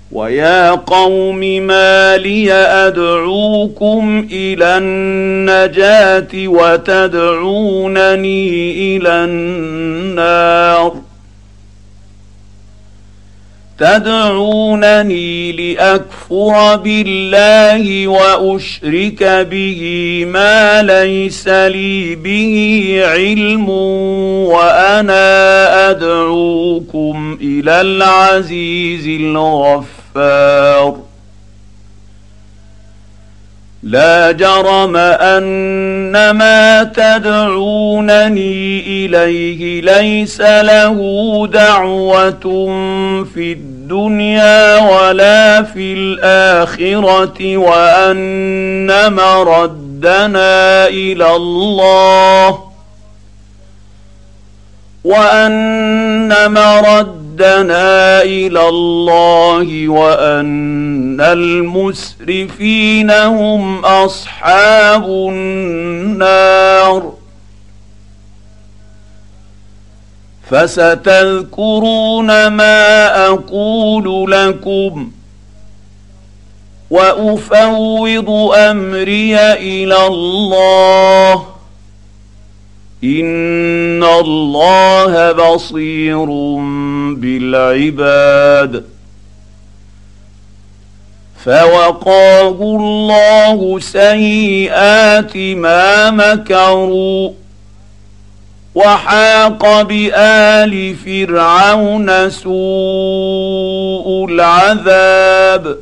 ويا قوم ما لي أدعوكم إلى النجاة وتدعونني إلى النار تدعونني لأكفر بالله وأشرك به ما ليس لي به علم وأنا أدعوكم إلى العزيز الغفار لا جرم أن ما تدعونني إليه ليس له دعوة في الدنيا ولا في الآخرة وأن مردنا إلى الله وأن المسرفين هم أصحاب النار فستذكرون ما أقول لكم وأفوض أمري إلى الله إن الله بصير بالعباد فوقاه الله سيئات ما مكروا وحاق بآل فرعون سوء العذاب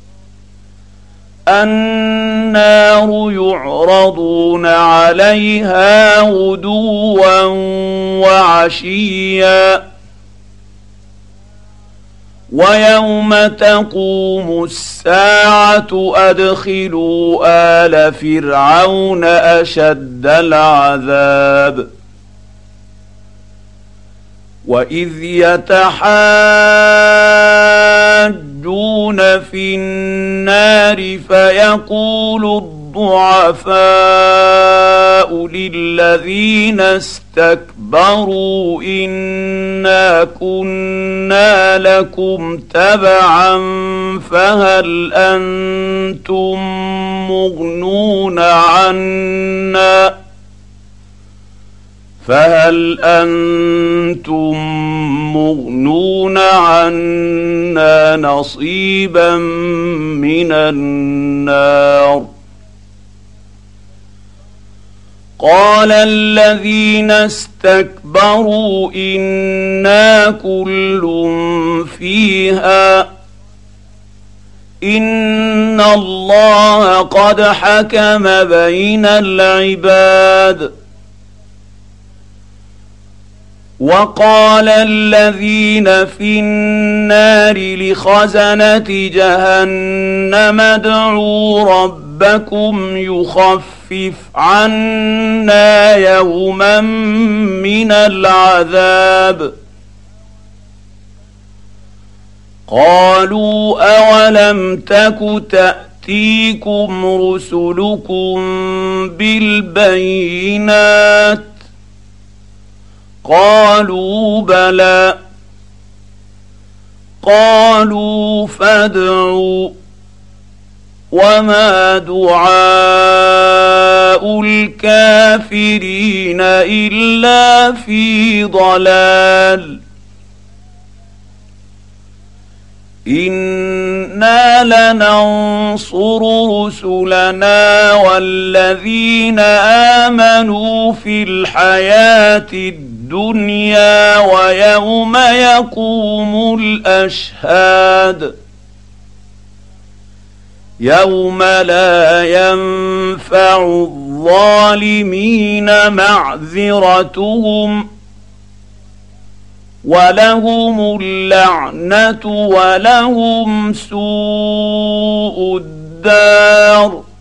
النار يعرضون عليها غدوا وعشيا ويوم تقوم الساعة أدخلوا آل فرعون أشد العذاب وإذ يتحاجون في النار فيقول الضعفاء للذين استكبروا إنا كنا لكم تبعا فهل أنتم مغنون عنا نصيبا من النار قال الذين استكبروا إنا كل فيها إن الله قد حكم بين العباد وقال الذين في النار لخزنة جهنم ادعوا ربكم يخفف عنا يوما من العذاب قالوا أولم تك تأتيكم رسلكم بالبينات قالوا بلى قالوا فادعوا وما دعاء الكافرين إلا في ضلال إنا لننصر رسلنا والذين آمنوا في الحياة الدنيا ويوم يقوم الأشهاد يوم لا ينفع الظالمين معذرتهم ولهم اللعنة ولهم سوء الدار